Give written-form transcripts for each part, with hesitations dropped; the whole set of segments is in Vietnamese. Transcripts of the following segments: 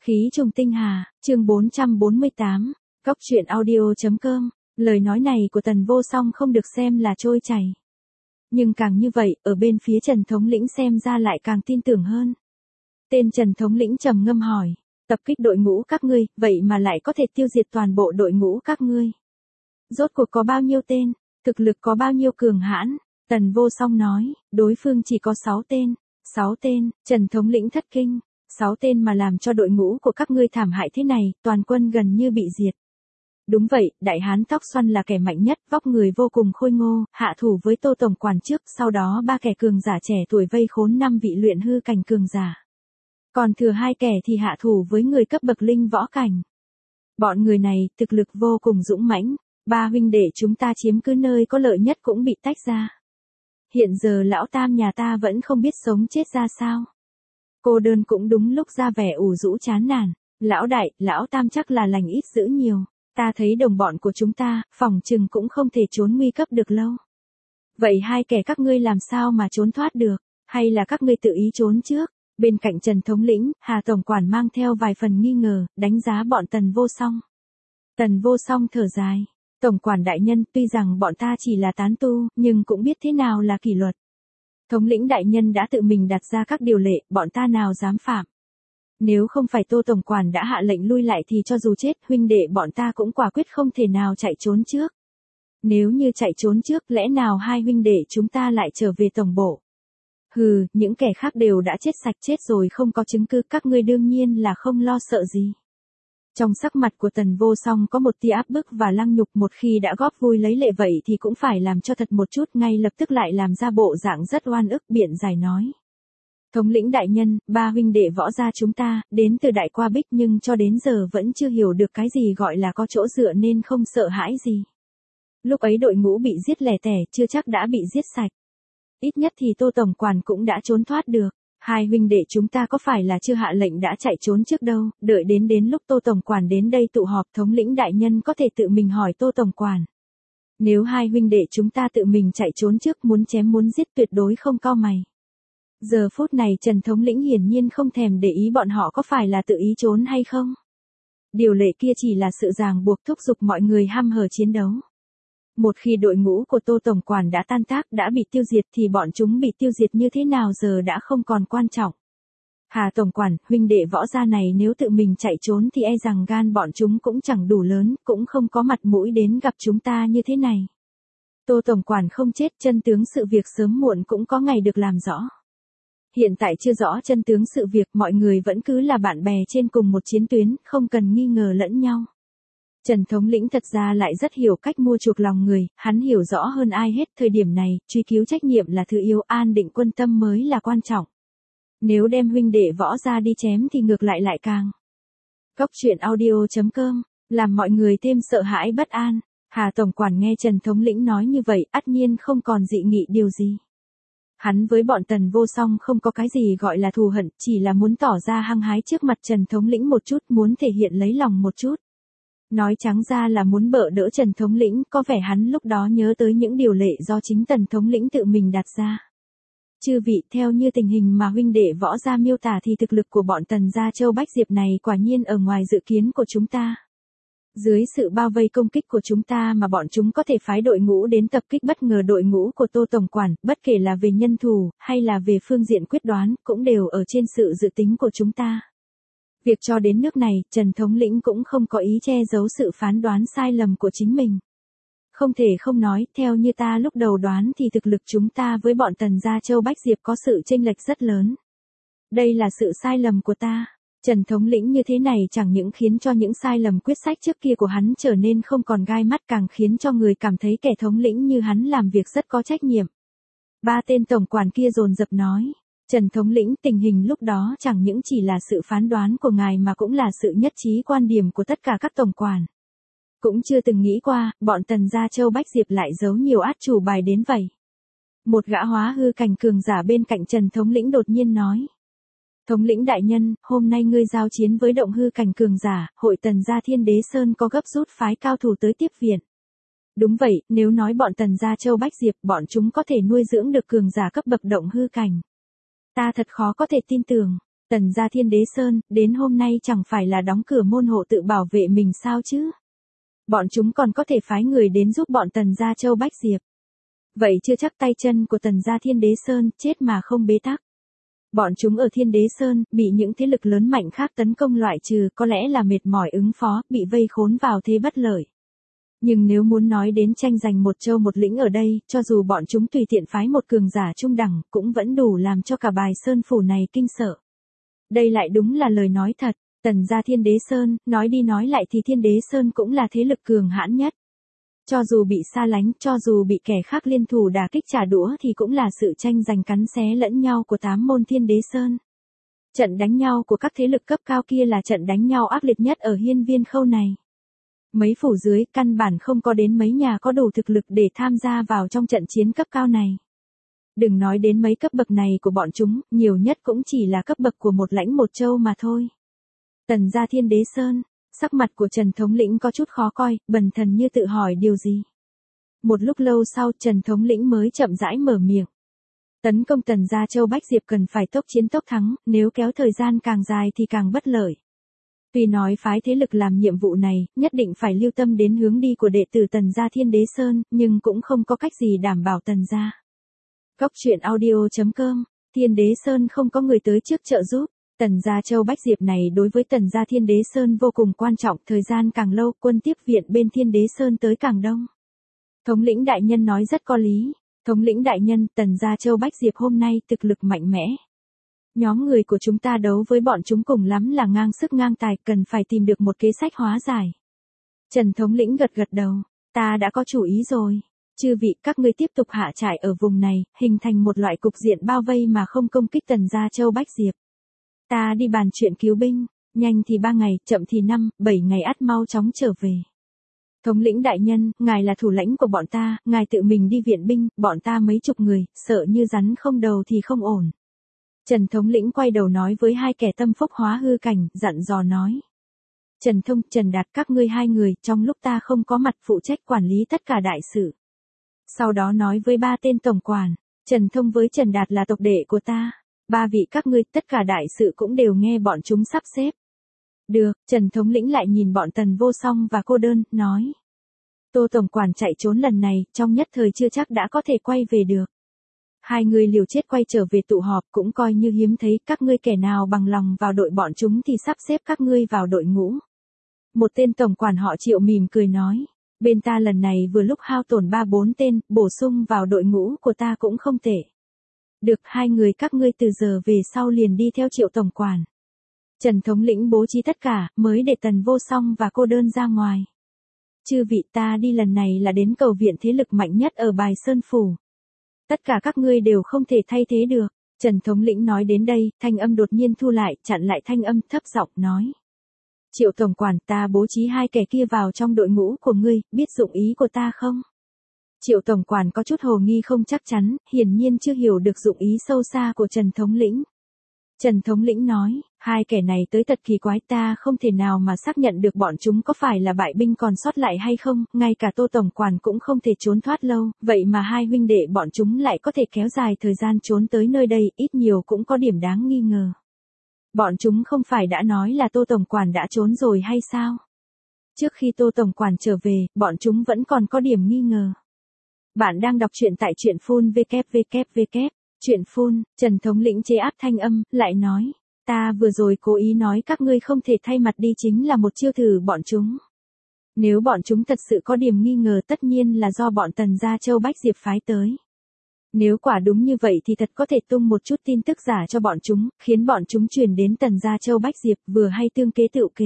Khí trùng tinh hà, chương 448, Cóc truyện audio.com, lời nói này của Tần Vô Song không được xem là trôi chảy. Nhưng càng như vậy, ở bên phía Trần Thống lĩnh xem ra lại càng tin tưởng hơn. Tên Trần Thống lĩnh trầm ngâm hỏi, tập kích đội ngũ các ngươi, vậy mà lại có thể tiêu diệt toàn bộ đội ngũ các ngươi. Rốt cuộc có bao nhiêu tên, thực lực có bao nhiêu cường hãn? Tần Vô Song nói, đối phương chỉ có 6 tên. 6 tên, Trần Thống lĩnh thất kinh. 6 tên mà làm cho đội ngũ của các ngươi thảm hại thế này, toàn quân gần như bị diệt. Đúng vậy, đại hán tóc xoăn là kẻ mạnh nhất, vóc người vô cùng khôi ngô, hạ thủ với Tô tổng quản trước, sau đó 3 kẻ cường giả trẻ tuổi vây khốn 5 vị luyện hư cảnh cường giả. Còn thừa 2 kẻ thì hạ thủ với người cấp bậc linh võ cảnh. Bọn người này, thực lực vô cùng dũng mãnh, 3 huynh đệ chúng ta chiếm cứ nơi có lợi nhất cũng bị tách ra. Hiện giờ lão tam nhà ta vẫn không biết sống chết ra sao. Cô đơn cũng đúng lúc ra vẻ ủ rũ chán nản. Lão đại, lão tam chắc là lành ít dữ nhiều. Ta thấy đồng bọn của chúng ta, phòng chừng cũng không thể trốn nguy cấp được lâu. Vậy 2 kẻ các ngươi làm sao mà trốn thoát được? Hay là các ngươi tự ý trốn trước? Bên cạnh Trần Thống lĩnh, Hà tổng quản mang theo vài phần nghi ngờ, đánh giá bọn Tần Vô Song. Tần Vô Song thở dài. Tổng quản đại nhân, tuy rằng bọn ta chỉ là tán tu, nhưng cũng biết thế nào là kỷ luật. Thống lĩnh đại nhân đã tự mình đặt ra các điều lệ, bọn ta nào dám phạm. Nếu không phải Tô tổng quản đã hạ lệnh lui lại thì cho dù chết, huynh đệ bọn ta cũng quả quyết không thể nào chạy trốn trước. Nếu như chạy trốn trước, lẽ nào 2 huynh đệ chúng ta lại trở về tổng bộ? Hừ, những kẻ khác đều đã chết sạch chết rồi, không có chứng cứ, các ngươi đương nhiên là không lo sợ gì. Trong sắc mặt của Tần Vô Song có một tia áp bức và lăng nhục, một khi đã góp vui lấy lệ vậy thì cũng phải làm cho thật một chút, ngay lập tức lại làm ra bộ dạng rất oan ức biện giải nói. Thống lĩnh đại nhân, 3 huynh đệ võ gia chúng ta, đến từ Đại Qua Bích nhưng cho đến giờ vẫn chưa hiểu được cái gì gọi là có chỗ dựa nên không sợ hãi gì. Lúc ấy đội ngũ bị giết lẻ tẻ, chưa chắc đã bị giết sạch. Ít nhất thì Tô tổng quản cũng đã trốn thoát được. 2 huynh đệ chúng ta có phải là chưa hạ lệnh đã chạy trốn trước đâu, đợi đến lúc Tô tổng quản đến đây tụ họp, thống lĩnh đại nhân có thể tự mình hỏi Tô tổng quản. Nếu 2 huynh đệ chúng ta tự mình chạy trốn trước, muốn chém muốn giết tuyệt đối không cau mày. Giờ phút này Trần thống lĩnh hiển nhiên không thèm để ý bọn họ có phải là tự ý trốn hay không. Điều lệ kia chỉ là sự ràng buộc thúc giục mọi người hăm hở chiến đấu. Một khi đội ngũ của Tô tổng quản đã tan tác, đã bị tiêu diệt thì bọn chúng bị tiêu diệt như thế nào giờ đã không còn quan trọng. Hà tổng quản, huynh đệ võ gia này nếu tự mình chạy trốn thì e rằng gan bọn chúng cũng chẳng đủ lớn, cũng không có mặt mũi đến gặp chúng ta như thế này. Tô tổng quản không chết, chân tướng sự việc sớm muộn cũng có ngày được làm rõ. Hiện tại chưa rõ chân tướng sự việc, mọi người vẫn cứ là bạn bè trên cùng một chiến tuyến, không cần nghi ngờ lẫn nhau. Trần thống lĩnh thật ra lại rất hiểu cách mua chuộc lòng người, hắn hiểu rõ hơn ai hết, thời điểm này, truy cứu trách nhiệm là thứ yếu, an định quân tâm mới là quan trọng. Nếu đem huynh đệ võ ra đi chém thì ngược lại càng. Cóc truyện audio.com, làm mọi người thêm sợ hãi bất an. Hà tổng quản nghe Trần thống lĩnh nói như vậy, ắt nhiên không còn dị nghị điều gì. Hắn với bọn Tần Vô Song không có cái gì gọi là thù hận, chỉ là muốn tỏ ra hăng hái trước mặt Trần thống lĩnh một chút, muốn thể hiện lấy lòng một chút. Nói trắng ra là muốn bợ đỡ Trần thống lĩnh, có vẻ hắn lúc đó nhớ tới những điều lệ do chính Tần thống lĩnh tự mình đặt ra. Chư vị, theo như tình hình mà huynh đệ võ gia miêu tả thì thực lực của bọn Tần gia Châu Bách Diệp này quả nhiên ở ngoài dự kiến của chúng ta. Dưới sự bao vây công kích của chúng ta mà bọn chúng có thể phái đội ngũ đến tập kích bất ngờ đội ngũ của Tô tổng quản, bất kể là về nhân thủ, hay là về phương diện quyết đoán, cũng đều ở trên sự dự tính của chúng ta. Việc cho đến nước này, Trần thống lĩnh cũng không có ý che giấu sự phán đoán sai lầm của chính mình. Không thể không nói, theo như ta lúc đầu đoán thì thực lực chúng ta với bọn Tần gia Châu Bách Diệp có sự chênh lệch rất lớn. Đây là sự sai lầm của ta. Trần thống lĩnh như thế này chẳng những khiến cho những sai lầm quyết sách trước kia của hắn trở nên không còn gai mắt, càng khiến cho người cảm thấy kẻ thống lĩnh như hắn làm việc rất có trách nhiệm. 3 tên tổng quản kia dồn dập nói. Trần thống lĩnh, tình hình lúc đó chẳng những chỉ là sự phán đoán của ngài mà cũng là sự nhất trí quan điểm của tất cả các tổng quản. Cũng chưa từng nghĩ qua, bọn Tần gia Châu Bách Diệp lại giấu nhiều át chủ bài đến vậy. Một gã hóa hư cảnh cường giả bên cạnh Trần thống lĩnh đột nhiên nói. Thống lĩnh đại nhân, hôm nay ngươi giao chiến với động hư cảnh cường giả, hội Tần gia Thiên Đế Sơn có gấp rút phái cao thủ tới tiếp viện. Đúng vậy, nếu nói bọn Tần gia Châu Bách Diệp, bọn chúng có thể nuôi dưỡng được cường giả cấp bậc động hư cảnh. Ta thật khó có thể tin tưởng. Tần gia Thiên Đế Sơn, đến hôm nay chẳng phải là đóng cửa môn hộ tự bảo vệ mình sao chứ? Bọn chúng còn có thể phái người đến giúp bọn Tần gia Châu Bách Diệp. Vậy chưa chắc tay chân của Tần gia Thiên Đế Sơn chết mà không bế tắc. Bọn chúng ở Thiên Đế Sơn, bị những thế lực lớn mạnh khác tấn công loại trừ, có lẽ là mệt mỏi ứng phó, bị vây khốn vào thế bất lợi. Nhưng nếu muốn nói đến tranh giành một châu một lĩnh ở đây, cho dù bọn chúng tùy tiện phái một cường giả trung đẳng, cũng vẫn đủ làm cho cả Bài Sơn phủ này kinh sợ. Đây lại đúng là lời nói thật, Tần gia Thiên Đế Sơn, nói đi nói lại thì Thiên Đế Sơn cũng là thế lực cường hãn nhất. Cho dù bị xa lánh, cho dù bị kẻ khác liên thủ đả kích trả đũa thì cũng là sự tranh giành cắn xé lẫn nhau của 8 môn Thiên Đế Sơn. Trận đánh nhau của các thế lực cấp cao kia là trận đánh nhau ác liệt nhất ở Hiên Viên Khâu này. Mấy phủ dưới căn bản không có đến mấy nhà có đủ thực lực để tham gia vào trong trận chiến cấp cao này. Đừng nói đến mấy cấp bậc này của bọn chúng, nhiều nhất cũng chỉ là cấp bậc của một lãnh một châu mà thôi. Tần gia Thiên Đế Sơn, sắc mặt của Trần thống lĩnh có chút khó coi, bần thần như tự hỏi điều gì. Một lúc lâu sau Trần thống lĩnh mới chậm rãi mở miệng. Tấn công Tần gia Châu Bách Diệp cần phải tốc chiến tốc thắng, nếu kéo thời gian càng dài thì càng bất lợi. Tuy nói phái thế lực làm nhiệm vụ này, nhất định phải lưu tâm đến hướng đi của đệ tử Tần gia Thiên Đế Sơn, nhưng cũng không có cách gì đảm bảo Tần gia. Cốc truyện audio.com, Thiên Đế Sơn không có người tới trước trợ giúp. Tần gia Châu Bách Diệp này đối với Tần gia Thiên Đế Sơn vô cùng quan trọng, thời gian càng lâu, quân tiếp viện bên Thiên Đế Sơn tới càng đông. Thống lĩnh đại nhân nói rất có lý. Thống lĩnh đại nhân, Tần gia Châu Bách Diệp hôm nay thực lực mạnh mẽ. Nhóm người của chúng ta đấu với bọn chúng cùng lắm là ngang sức ngang tài, cần phải tìm được một kế sách hóa giải. Trần thống lĩnh gật gật đầu, ta đã có chủ ý rồi. Chư vị, các ngươi tiếp tục hạ trại ở vùng này, hình thành một loại cục diện bao vây mà không công kích Tần gia Châu Bách Diệp. Ta đi bàn chuyện cứu binh, nhanh thì 3 ngày, chậm thì 5, 7 ngày ắt mau chóng trở về. Thống lĩnh đại nhân, ngài là thủ lãnh của bọn ta, ngài tự mình đi viện binh, bọn ta mấy chục người, sợ như rắn không đầu thì không ổn. Trần thống lĩnh quay đầu nói với hai kẻ tâm phúc hóa hư cảnh, dặn dò nói. Trần Thông, Trần Đạt, các ngươi hai người, trong lúc ta không có mặt phụ trách quản lý tất cả đại sự. Sau đó nói với 3 tên tổng quản, Trần Thông với Trần Đạt là tộc đệ của ta. 3 vị các ngươi, tất cả đại sự cũng đều nghe bọn chúng sắp xếp. Được, Trần thống lĩnh lại nhìn bọn Tần Vô Song và Cô Đơn, nói. Tô tổng quản chạy trốn lần này, trong nhất thời chưa chắc đã có thể quay về được. 2 người liều chết quay trở về tụ họp cũng coi như hiếm thấy, các ngươi kẻ nào bằng lòng vào đội bọn chúng thì sắp xếp các ngươi vào đội ngũ. Một tên tổng quản họ Triệu mỉm cười nói, bên ta lần này vừa lúc hao tổn 3-4 tên, bổ sung vào đội ngũ của ta cũng không tệ. Được, 2 người các ngươi từ giờ về sau liền đi theo Triệu tổng quản. Trần thống lĩnh bố trí tất cả, mới để Tần Vô Song và Cô Đơn ra ngoài. Chư vị, ta đi lần này là đến cầu viện thế lực mạnh nhất ở Bài Sơn phủ. Tất cả các ngươi đều không thể thay thế được. Trần thống lĩnh nói đến đây, thanh âm đột nhiên thu lại, chặn lại thanh âm, thấp giọng nói. Triệu tổng quản, ta bố trí 2 kẻ kia vào trong đội ngũ của ngươi, biết dụng ý của ta không? Triệu tổng quản có chút hồ nghi không chắc chắn, hiển nhiên chưa hiểu được dụng ý sâu xa của Trần thống lĩnh. Trần thống lĩnh nói, 2 kẻ này tới thật kỳ quái, ta không thể nào mà xác nhận được bọn chúng có phải là bại binh còn sót lại hay không, ngay cả Tô tổng quản cũng không thể trốn thoát lâu, vậy mà 2 huynh đệ bọn chúng lại có thể kéo dài thời gian trốn tới nơi đây, ít nhiều cũng có điểm đáng nghi ngờ. Bọn chúng không phải đã nói là Tô tổng quản đã trốn rồi hay sao? Trước khi Tô tổng quản trở về, bọn chúng vẫn còn có điểm nghi ngờ. Bạn đang đọc truyện tại truyện phun www. Chuyện phun, Trần thống lĩnh chế áp thanh âm, lại nói, ta vừa rồi cố ý nói các ngươi không thể thay mặt đi chính là một chiêu thử bọn chúng. Nếu bọn chúng thật sự có điểm nghi ngờ tất nhiên là do bọn Tần gia Châu Bách Diệp phái tới. Nếu quả đúng như vậy thì thật có thể tung một chút tin tức giả cho bọn chúng, khiến bọn chúng truyền đến Tần gia Châu Bách Diệp vừa hay tương kế tựu kế.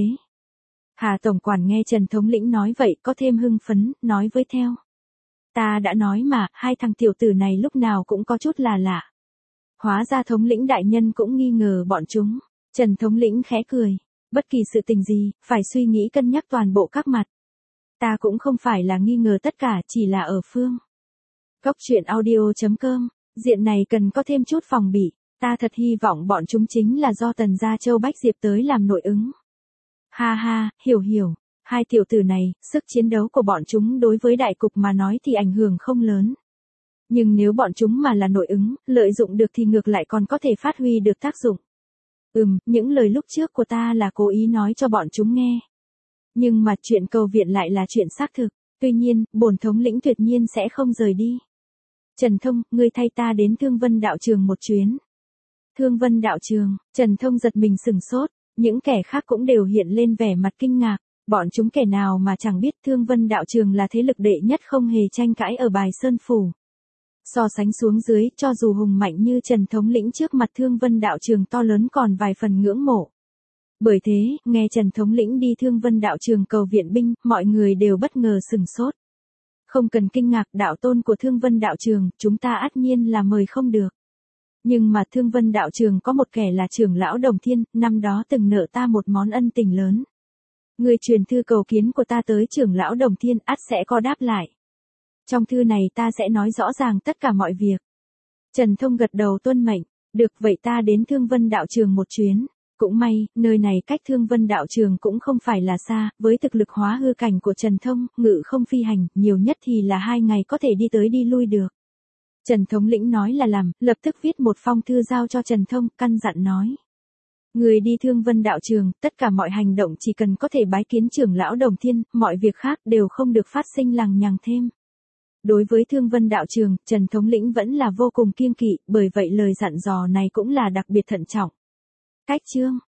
Hà tổng quản nghe Trần thống lĩnh nói vậy có thêm hưng phấn, nói với theo. Ta đã nói mà, 2 thằng tiểu tử này lúc nào cũng có chút là lạ. Hóa ra thống lĩnh đại nhân cũng nghi ngờ bọn chúng. Trần thống lĩnh khẽ cười. Bất kỳ sự tình gì, phải suy nghĩ cân nhắc toàn bộ các mặt. Ta cũng không phải là nghi ngờ tất cả, chỉ là ở phương. Cốc truyện audio.com, diện này cần có thêm chút phòng bị. Ta thật hy vọng bọn chúng chính là do Tần gia Châu Bách Diệp tới làm nội ứng. Ha ha, hiểu. 2 tiểu tử này, sức chiến đấu của bọn chúng đối với đại cục mà nói thì ảnh hưởng không lớn. Nhưng nếu bọn chúng mà là nội ứng, lợi dụng được thì ngược lại còn có thể phát huy được tác dụng. Những lời lúc trước của ta là cố ý nói cho bọn chúng nghe. Nhưng mà chuyện cầu viện lại là chuyện xác thực, tuy nhiên, bổn thống lĩnh tuyệt nhiên sẽ không rời đi. Trần Thông, ngươi thay ta đến Thương Vân đạo trường một chuyến. Thương Vân đạo trường, Trần Thông giật mình sửng sốt, những kẻ khác cũng đều hiện lên vẻ mặt kinh ngạc, bọn chúng kẻ nào mà chẳng biết Thương Vân đạo trường là thế lực đệ nhất không hề tranh cãi ở Bài Sơn Phủ. So sánh xuống dưới, cho dù hùng mạnh như Trần thống lĩnh trước mặt Thương Vân đạo trường to lớn còn vài phần ngưỡng mộ. Bởi thế, nghe Trần thống lĩnh đi Thương Vân đạo trường cầu viện binh, mọi người đều bất ngờ sửng sốt. Không cần kinh ngạc, đạo tôn của Thương Vân đạo trường, chúng ta ắt nhiên là mời không được. Nhưng mà Thương Vân đạo trường có một kẻ là trưởng lão Đồng Thiên, năm đó từng nợ ta một món ân tình lớn. Người truyền thư cầu kiến của ta tới trưởng lão Đồng Thiên ắt sẽ có đáp lại. Trong thư này ta sẽ nói rõ ràng tất cả mọi việc. Trần Thông gật đầu tuân mệnh, được vậy ta đến Thương Vân đạo trường một chuyến. Cũng may, nơi này cách Thương Vân đạo trường cũng không phải là xa, với thực lực hóa hư cảnh của Trần Thông, ngự không phi hành, nhiều nhất thì là 2 ngày có thể đi tới đi lui được. Trần thống lĩnh nói là làm, lập tức viết một phong thư giao cho Trần Thông, căn dặn nói. Người đi Thương Vân đạo trường, tất cả mọi hành động chỉ cần có thể bái kiến trưởng lão Đồng Thiên, mọi việc khác đều không được phát sinh lằng nhằng thêm. Đối với Thương Vân đạo trường, Trần thống lĩnh vẫn là vô cùng kiêng kỵ, bởi vậy lời dặn dò này cũng là đặc biệt thận trọng. Cách chương